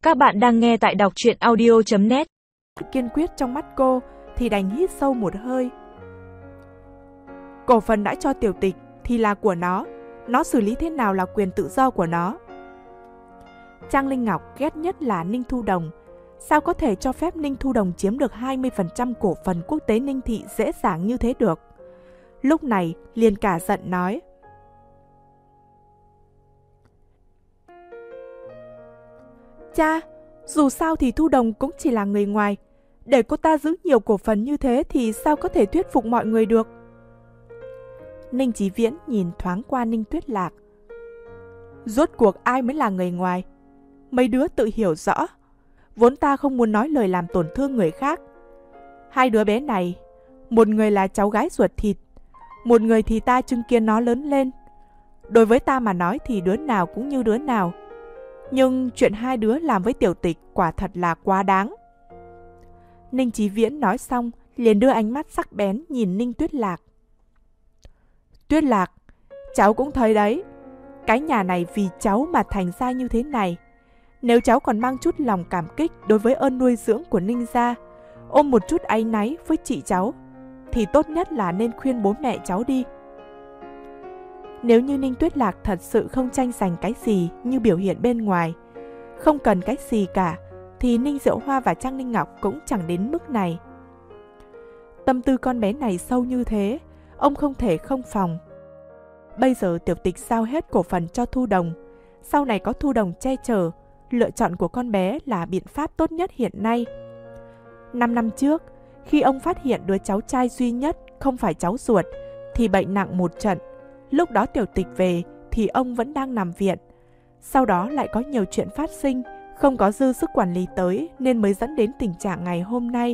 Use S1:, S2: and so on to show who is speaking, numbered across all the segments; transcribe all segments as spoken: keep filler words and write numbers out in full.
S1: Các bạn đang nghe tại đọc truyện audio chấm net.
S2: Kiên quyết trong mắt cô thì đành hít sâu một hơi. Cổ phần đã cho Tiểu Tịch thì là của nó, nó xử lý thế nào là quyền tự do của nó. Trang Linh Ngọc ghét nhất là Ninh Thu Đồng. Sao có thể cho phép Ninh Thu Đồng chiếm được hai mươi phần trăm cổ phần quốc tế Ninh Thị dễ dàng như thế được? Lúc này liền cả giận nói: Cha, dù sao thì Thu Đồng cũng chỉ là người ngoài, để cô ta giữ nhiều cổ phần như thế thì sao có thể thuyết phục mọi người được? Ninh Chí Viễn nhìn thoáng qua Ninh Tuyết Lạc. Rốt cuộc ai mới là người ngoài? Mấy đứa tự hiểu rõ. Vốn ta không muốn nói lời làm tổn thương người khác. Hai đứa bé này, một người là cháu gái ruột thịt, một người thì ta chứng kiến nó lớn lên. Đối với ta mà nói thì đứa nào cũng như đứa nào. Nhưng chuyện hai đứa làm với Tiểu Tịch quả thật là quá đáng. Ninh Chí Viễn nói xong liền đưa ánh mắt sắc bén nhìn Ninh Tuyết Lạc. Tuyết Lạc, cháu cũng thấy đấy, cái nhà này vì cháu mà thành ra như thế này. Nếu cháu còn mang chút lòng cảm kích đối với ơn nuôi dưỡng của Ninh gia, ôm một chút áy náy với chị cháu, thì tốt nhất là nên khuyên bố mẹ cháu đi. Nếu như Ninh Tuyết Lạc thật sự không tranh giành cái gì như biểu hiện bên ngoài, không cần cái gì cả, thì Ninh Diệu Hoa và Trang Linh Ngọc cũng chẳng đến mức này. Tâm tư con bé này sâu như thế, ông không thể không phòng. Bây giờ Tiểu Tịch giao hết cổ phần cho Thu Đồng, sau này có Thu Đồng che chở, lựa chọn của con bé là biện pháp tốt nhất hiện nay. Năm năm trước, khi ông phát hiện đứa cháu trai duy nhất không phải cháu ruột, thì bệnh nặng một trận. Lúc đó Tiểu Tịch về thì ông vẫn đang nằm viện. Sau đó lại có nhiều chuyện phát sinh, không có dư sức quản lý tới nên mới dẫn đến tình trạng ngày hôm nay.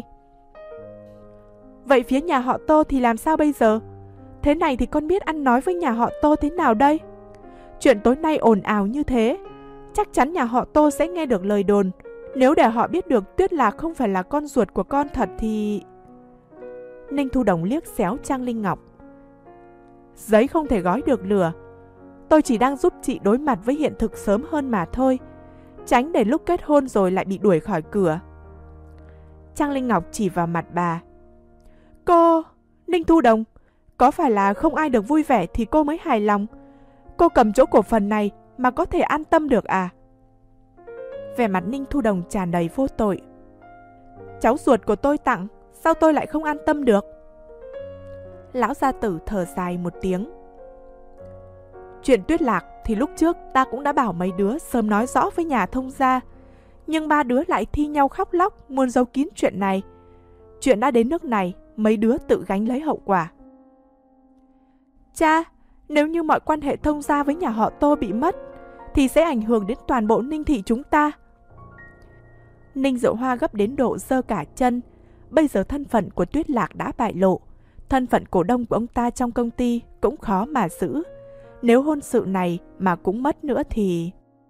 S2: Vậy phía nhà họ Tô thì làm sao bây giờ? Thế này thì con biết ăn nói với nhà họ Tô thế nào đây? Chuyện tối nay ồn ào như thế, chắc chắn nhà họ Tô sẽ nghe được lời đồn. Nếu để họ biết được Tuyết Lạc không phải là con ruột của con thật thì... Ninh Thu Đồng liếc xéo Trang Linh Ngọc. Giấy không thể gói được lửa. Tôi chỉ đang giúp chị đối mặt với hiện thực sớm hơn mà thôi, tránh để lúc kết hôn rồi lại bị đuổi khỏi cửa. Trang Linh Ngọc chỉ vào mặt bà. Cô, Ninh Thu Đồng, có phải là không ai được vui vẻ thì cô mới hài lòng? Cô cầm chỗ cổ phần này mà có thể an tâm được à? Vẻ mặt Ninh Thu Đồng tràn đầy vô tội. Cháu ruột của tôi tặng, sao tôi lại không an tâm được? Lão gia tử thở dài một tiếng. Chuyện Tuyết Lạc thì lúc trước ta cũng đã bảo mấy đứa sớm nói rõ với nhà thông gia, nhưng ba đứa lại thi nhau khóc lóc muốn giấu kín chuyện này. Chuyện đã đến nước này, mấy đứa tự gánh lấy hậu quả. Cha, nếu như mọi quan hệ thông gia với nhà họ Tô bị mất, thì sẽ ảnh hưởng đến toàn bộ Ninh Thị chúng ta. Ninh Diệu Hoa gấp đến độ giơ cả chân. Bây giờ thân phận của Tuyết Lạc đã bại lộ, thân phận cổ đông của ông ta trong công ty cũng khó mà giữ. Nếu hôn sự này mà cũng mất nữa thì...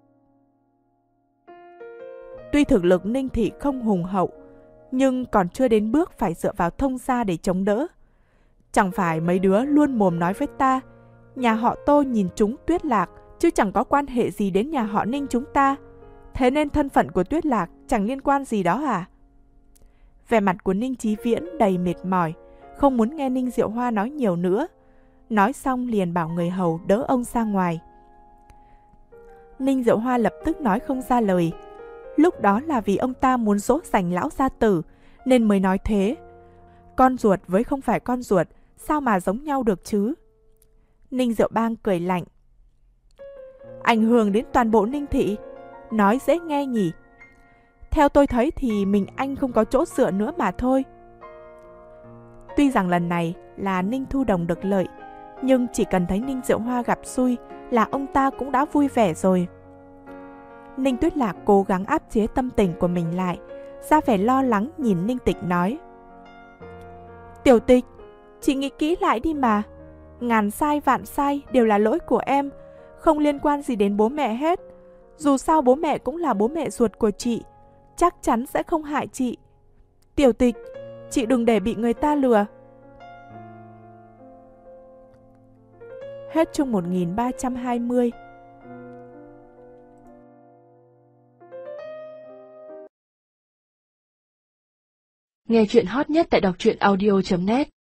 S2: Tuy thực lực Ninh Thị không hùng hậu, nhưng còn chưa đến bước phải dựa vào thông gia để chống đỡ. Chẳng phải mấy đứa luôn mồm nói với ta, nhà họ Tô nhìn trúng Tuyết Lạc, chứ chẳng có quan hệ gì đến nhà họ Ninh chúng ta. Thế nên thân phận của Tuyết Lạc chẳng liên quan gì đó à? Vẻ mặt của Ninh Chí Viễn đầy mệt mỏi, không muốn nghe Ninh Diệu Hoa nói nhiều nữa. Nói xong liền bảo người hầu đỡ ông ra ngoài. Ninh Diệu Hoa lập tức nói không ra lời. Lúc đó là vì ông ta muốn dỗ dành lão gia tử nên mới nói thế. Con ruột với không phải con ruột, sao mà giống nhau được chứ? Ninh Diệu Bang cười lạnh. Ảnh hưởng đến toàn bộ Ninh Thị, nói dễ nghe nhỉ. Theo tôi thấy thì mình anh không có chỗ dựa nữa mà thôi. Tuy rằng lần này là Ninh Thu Đồng được lợi, nhưng chỉ cần thấy Ninh Diệu Hoa gặp xui là ông ta cũng đã vui vẻ rồi. Ninh Tuyết Lạc cố gắng áp chế tâm tình của mình lại, ra vẻ lo lắng nhìn Ninh Tịch nói. Tiểu Tịch, chị nghĩ kỹ lại đi mà. Ngàn sai vạn sai đều là lỗi của em, không liên quan gì đến bố mẹ hết. Dù sao bố mẹ cũng là bố mẹ ruột của chị, chắc chắn sẽ không hại chị. Tiểu Tịch, chị đừng để bị người ta lừa. Hết chương một nghìn ba trăm hai mươi.
S3: Nghe chuyện hot nhất tại đọc truyện audio chấm net.